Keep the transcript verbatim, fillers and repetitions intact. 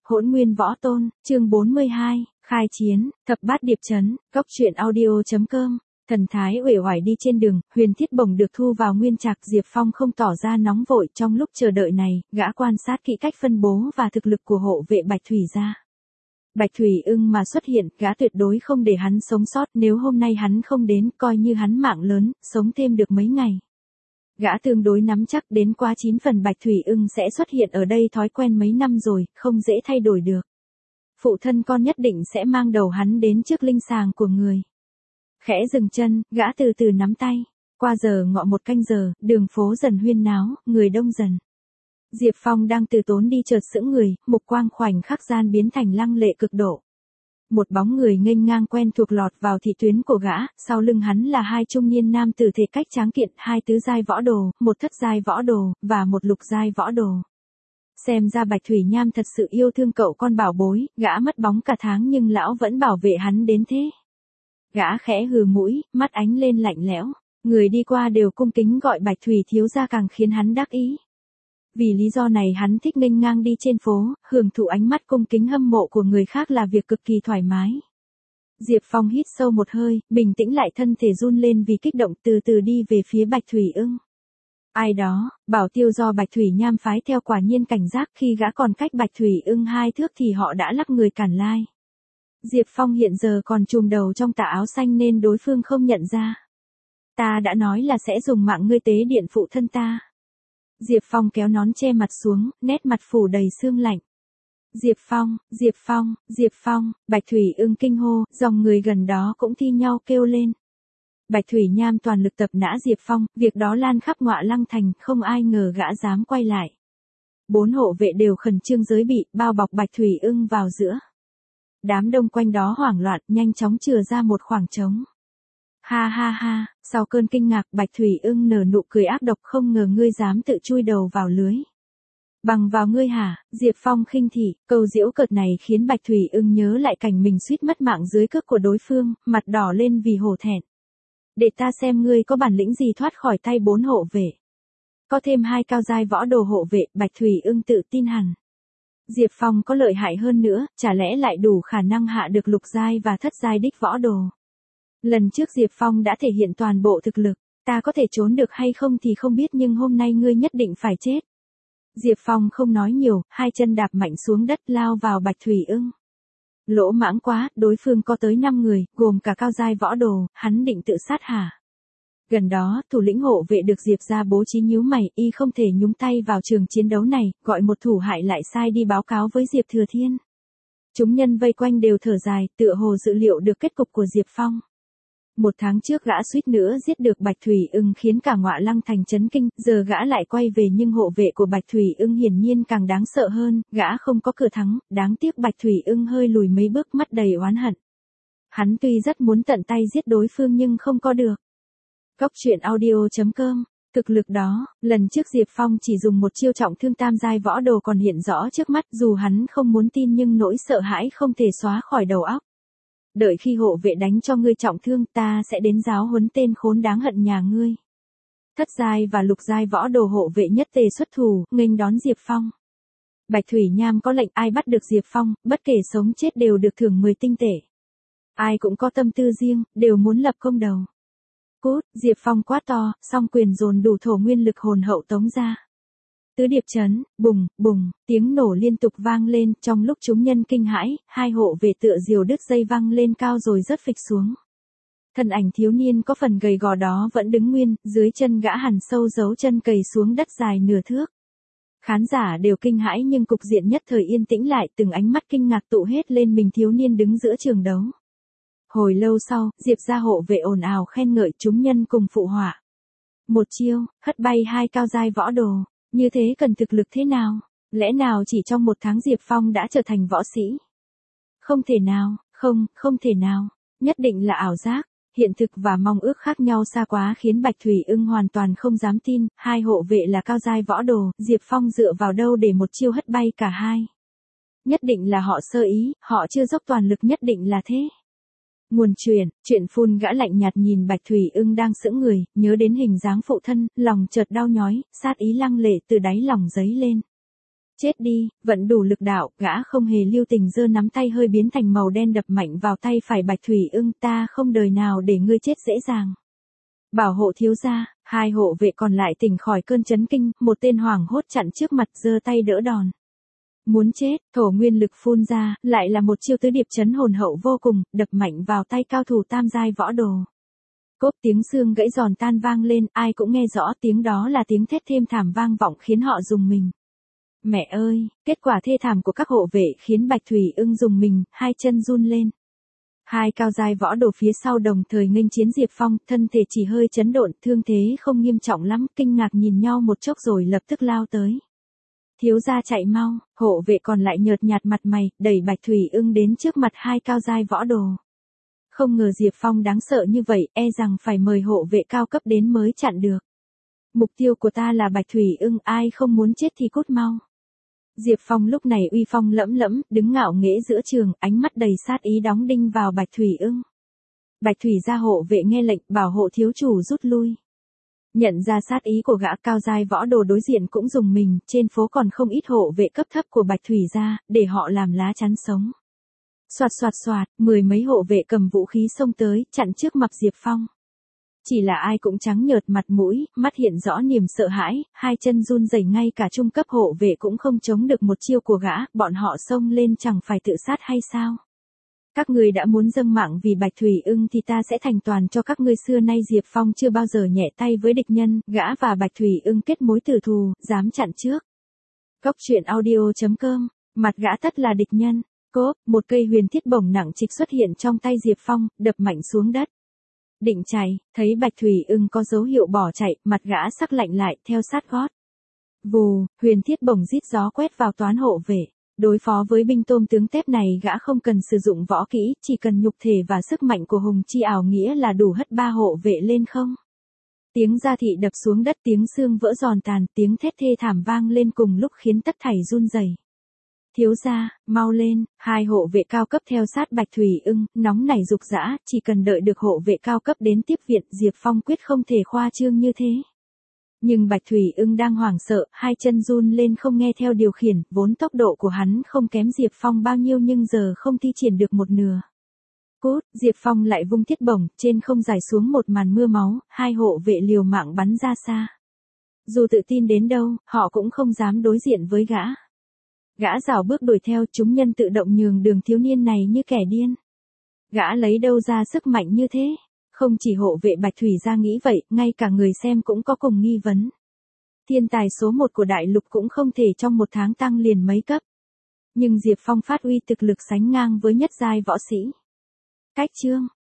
Hỗn Nguyên Võ Tôn, chương bốn mươi hai, khai chiến, thập bát điệp chấn, cốc truyện audio.com. Thần thái uể oải đi trên đường, Huyền Thiết Bổng được thu vào nguyên trạc. Diệp Phong không tỏ ra nóng vội. Trong lúc chờ đợi này, gã quan sát kỹ cách phân bố và thực lực của hộ vệ Bạch Thủy gia. Bạch Thủy Ưng mà xuất hiện, gã tuyệt đối không để hắn sống sót. Nếu hôm nay hắn không đến, coi như hắn mạng lớn, sống thêm được mấy ngày. Gã tương đối nắm chắc đến quá chín phần Bạch Thủy Ưng sẽ xuất hiện ở đây, thói quen mấy năm rồi, không dễ thay đổi được. Phụ thân con nhất định sẽ mang đầu hắn đến trước linh sàng của người. Khẽ dừng chân, gã từ từ nắm tay. Qua giờ ngọ một canh giờ, đường phố dần huyên náo, người đông dần. Diệp Phong đang từ tốn đi chợt sững người, mục quang khoảnh khắc gian biến thành lăng lệ cực độ. Một bóng người nghênh ngang quen thuộc lọt vào thị tuyến của gã, sau lưng hắn là hai trung niên nam tử thể cách tráng kiện, hai tứ giai võ đồ, một thất giai võ đồ, và một lục giai võ đồ. Xem ra Bạch Thủy Nham thật sự yêu thương cậu con bảo bối, gã mất bóng cả tháng nhưng lão vẫn bảo vệ hắn đến thế. Gã khẽ hừ mũi, mắt ánh lên lạnh lẽo, người đi qua đều cung kính gọi Bạch Thủy thiếu gia càng khiến hắn đắc ý. Vì lý do này hắn thích nghênh ngang đi trên phố, hưởng thụ ánh mắt cung kính hâm mộ của người khác là việc cực kỳ thoải mái. Diệp Phong hít sâu một hơi, bình tĩnh lại, thân thể run lên vì kích động, từ từ đi về phía Bạch Thủy Ưng. Ai đó, bảo tiêu do Bạch Thủy Nham phái theo quả nhiên cảnh giác, khi gã còn cách Bạch Thủy Ưng hai thước thì họ đã lắp người cản lai. Diệp Phong hiện giờ còn trùm đầu trong tà áo xanh nên đối phương không nhận ra. Ta đã nói là sẽ dùng mạng ngươi tế điện phụ thân ta. Diệp Phong kéo nón che mặt xuống, nét mặt phủ đầy sương lạnh. Diệp Phong, Diệp Phong, Diệp Phong, Bạch Thủy Ưng kinh hô, dòng người gần đó cũng thi nhau kêu lên. Bạch Thủy Nham toàn lực tập nã Diệp Phong, việc đó lan khắp Ngọa Lăng thành, không ai ngờ gã dám quay lại. Bốn hộ vệ đều khẩn trương giới bị, bao bọc Bạch Thủy Ưng vào giữa. Đám đông quanh đó hoảng loạn, nhanh chóng chừa ra một khoảng trống. Ha ha ha, sau cơn kinh ngạc, Bạch Thủy Ưng nở nụ cười ác độc, không ngờ ngươi dám tự chui đầu vào lưới. Bằng vào ngươi hả? Diệp Phong khinh thị, câu giễu cợt này khiến Bạch Thủy Ưng nhớ lại cảnh mình suýt mất mạng dưới cước của đối phương, mặt đỏ lên vì hổ thẹn. Để ta xem ngươi có bản lĩnh gì thoát khỏi tay bốn hộ vệ. Có thêm hai cao giai võ đồ hộ vệ, Bạch Thủy Ưng tự tin hẳn. Diệp Phong có lợi hại hơn nữa, chả lẽ lại đủ khả năng hạ được lục giai và thất giai đích võ đồ. Lần trước Diệp Phong đã thể hiện toàn bộ thực lực, ta có thể trốn được hay không thì không biết nhưng hôm nay ngươi nhất định phải chết. Diệp Phong không nói nhiều, hai chân đạp mạnh xuống đất lao vào Bạch Thủy Ưng. Lỗ mãng quá, đối phương có tới năm người, gồm cả cao giai võ đồ, hắn định tự sát hả? Gần đó, thủ lĩnh hộ vệ được Diệp ra bố trí nhíu mày, y không thể nhúng tay vào trường chiến đấu này, gọi một thủ hại lại sai đi báo cáo với Diệp Thừa Thiên. Chúng nhân vây quanh đều thở dài, tựa hồ dự liệu được kết cục của Diệp Phong. Một tháng trước gã suýt nữa giết được Bạch Thủy Ưng khiến cả Ngọa Lăng thành chấn kinh, giờ gã lại quay về nhưng hộ vệ của Bạch Thủy Ưng hiển nhiên càng đáng sợ hơn, gã không có cửa thắng, đáng tiếc Bạch Thủy Ưng hơi lùi mấy bước, mắt đầy oán hận. Hắn tuy rất muốn tận tay giết đối phương nhưng không có được. Cốc truyện audio.com. Thực lực đó, lần trước Diệp Phong chỉ dùng một chiêu trọng thương tam giai võ đồ còn hiện rõ trước mắt, dù hắn không muốn tin nhưng nỗi sợ hãi không thể xóa khỏi đầu óc. Đợi khi hộ vệ đánh cho ngươi trọng thương, ta sẽ đến giáo huấn tên khốn đáng hận nhà ngươi. Thất giai và lục giai võ đồ hộ vệ nhất tề xuất thủ, nghênh đón Diệp Phong. Bạch Thủy Nham có lệnh ai bắt được Diệp Phong, bất kể sống chết đều được thưởng mười tinh tệ. Ai cũng có tâm tư riêng, đều muốn lập công đầu. Cút, Diệp Phong quát to, song quyền dồn đủ thổ nguyên lực hồn hậu tống ra. Tứ điệp chấn, bùng, bùng, tiếng nổ liên tục vang lên, trong lúc chúng nhân kinh hãi, hai hộ vệ tựa diều đứt dây văng lên cao rồi rớt phịch xuống. Thân ảnh thiếu niên có phần gầy gò đó vẫn đứng nguyên, dưới chân gã hằn sâu dấu chân cầy xuống đất dài nửa thước. Khán giả đều kinh hãi nhưng cục diện nhất thời yên tĩnh lại, từng ánh mắt kinh ngạc tụ hết lên mình thiếu niên đứng giữa trường đấu. Hồi lâu sau, Diệp gia hộ vệ ồn ào khen ngợi, chúng nhân cùng phụ họa. Một chiêu, hất bay hai cao giai võ đồ, như thế cần thực lực thế nào? Lẽ nào chỉ trong một tháng Diệp Phong đã trở thành võ sĩ? Không thể nào, không, không thể nào, nhất định là ảo giác. Hiện thực và mong ước khác nhau xa quá khiến Bạch Thủy Ưng hoàn toàn không dám tin, hai hộ vệ là cao giai võ đồ, Diệp Phong dựa vào đâu để một chiêu hất bay cả hai? Nhất định là họ sơ ý, họ chưa dốc toàn lực, nhất định là thế. Nguồn truyền, chuyện phun gã lạnh nhạt nhìn Bạch Thủy Ưng đang sững người, nhớ đến hình dáng phụ thân, lòng chợt đau nhói, sát ý lăng lệ từ đáy lòng dấy lên. Chết đi, vẫn đủ lực đạo, gã không hề lưu tình giơ nắm tay hơi biến thành màu đen đập mạnh vào tay phải Bạch Thủy Ưng, ta không đời nào để ngươi chết dễ dàng. Bảo hộ thiếu gia, hai hộ vệ còn lại tỉnh khỏi cơn chấn kinh, một tên hoảng hốt chặn trước mặt giơ tay đỡ đòn. Muốn chết, thổ nguyên lực phun ra, lại là một chiêu tứ điệp chấn hồn hậu vô cùng, đập mạnh vào tay cao thủ tam giai võ đồ. Cốp tiếng xương gãy giòn tan vang lên, ai cũng nghe rõ tiếng đó là tiếng thét thêm thảm vang vọng khiến họ rùng mình. Mẹ ơi, kết quả thê thảm của các hộ vệ khiến Bạch Thủy Ưng rùng mình, hai chân run lên. Hai cao giai võ đồ phía sau đồng thời nghênh chiến Diệp Phong, thân thể chỉ hơi chấn độn, thương thế không nghiêm trọng lắm, kinh ngạc nhìn nhau một chốc rồi lập tức lao tới. Thiếu gia chạy mau, hộ vệ còn lại nhợt nhạt mặt mày, đẩy Bạch Thủy Ưng đến trước mặt hai cao giai võ đồ. Không ngờ Diệp Phong đáng sợ như vậy, e rằng phải mời hộ vệ cao cấp đến mới chặn được. Mục tiêu của ta là Bạch Thủy Ưng, ai không muốn chết thì cút mau. Diệp Phong lúc này uy phong lẫm lẫm, đứng ngạo nghễ giữa trường, ánh mắt đầy sát ý đóng đinh vào Bạch Thủy Ưng. Bạch Thủy gia hộ vệ nghe lệnh, bảo hộ thiếu chủ rút lui. Nhận ra sát ý của gã cao giai võ đồ đối diện cũng dùng mình, trên phố còn không ít hộ vệ cấp thấp của Bạch Thủy gia, để họ làm lá chắn sống. Soạt soạt soạt, mười mấy hộ vệ cầm vũ khí xông tới, chặn trước mặt Diệp Phong. Chỉ là ai cũng trắng nhợt mặt mũi, mắt hiện rõ niềm sợ hãi, hai chân run rẩy, ngay cả trung cấp hộ vệ cũng không chống được một chiêu của gã, bọn họ xông lên chẳng phải tự sát hay sao? Các ngươi đã muốn dâng mạng vì Bạch Thủy Ưng thì ta sẽ thành toàn cho các ngươi. Xưa nay Diệp Phong chưa bao giờ nhẹ tay với địch nhân, gã và Bạch Thủy Ưng kết mối tử thù, dám chặn trước. Cốc truyện audio chấm com, mặt gã tất là địch nhân. Cốp, một cây huyền thiết bổng nặng trịch xuất hiện trong tay Diệp Phong, đập mạnh xuống đất. Định chạy, thấy Bạch Thủy Ưng có dấu hiệu bỏ chạy, mặt gã sắc lạnh lại, theo sát gót. Vù, huyền thiết bổng rít gió quét vào toán hộ vệ. Đối phó với binh tôm tướng tép này gã không cần sử dụng võ kỹ, chỉ cần nhục thể và sức mạnh của hùng chi ảo nghĩa là đủ hất ba hộ vệ lên không. Tiếng gia thị đập xuống đất, tiếng xương vỡ giòn tàn, tiếng thét thê thảm vang lên cùng lúc khiến tất thảy run rẩy. Thiếu gia, mau lên, hai hộ vệ cao cấp theo sát Bạch Thủy Ưng, nóng nảy dục dã, chỉ cần đợi được hộ vệ cao cấp đến tiếp viện, Diệp Phong quyết không thể khoa trương như thế. Nhưng Bạch Thủy Ưng đang hoảng sợ, hai chân run lên không nghe theo điều khiển, vốn tốc độ của hắn không kém Diệp Phong bao nhiêu nhưng giờ không thi triển được một nửa. Cút, Diệp Phong lại vung thiết bổng, trên không rải xuống một màn mưa máu, hai hộ vệ liều mạng bắn ra xa. Dù tự tin đến đâu, họ cũng không dám đối diện với gã. Gã rảo bước đuổi theo, chúng nhân tự động nhường đường thiếu niên này như kẻ điên. Gã lấy đâu ra sức mạnh như thế? Không chỉ hộ vệ Bạch Thủy gia nghĩ vậy, ngay cả người xem cũng có cùng nghi vấn. Thiên tài số một của đại lục cũng không thể trong một tháng tăng liền mấy cấp. Nhưng Diệp Phong phát uy thực lực sánh ngang với nhất giai võ sĩ. Cách chương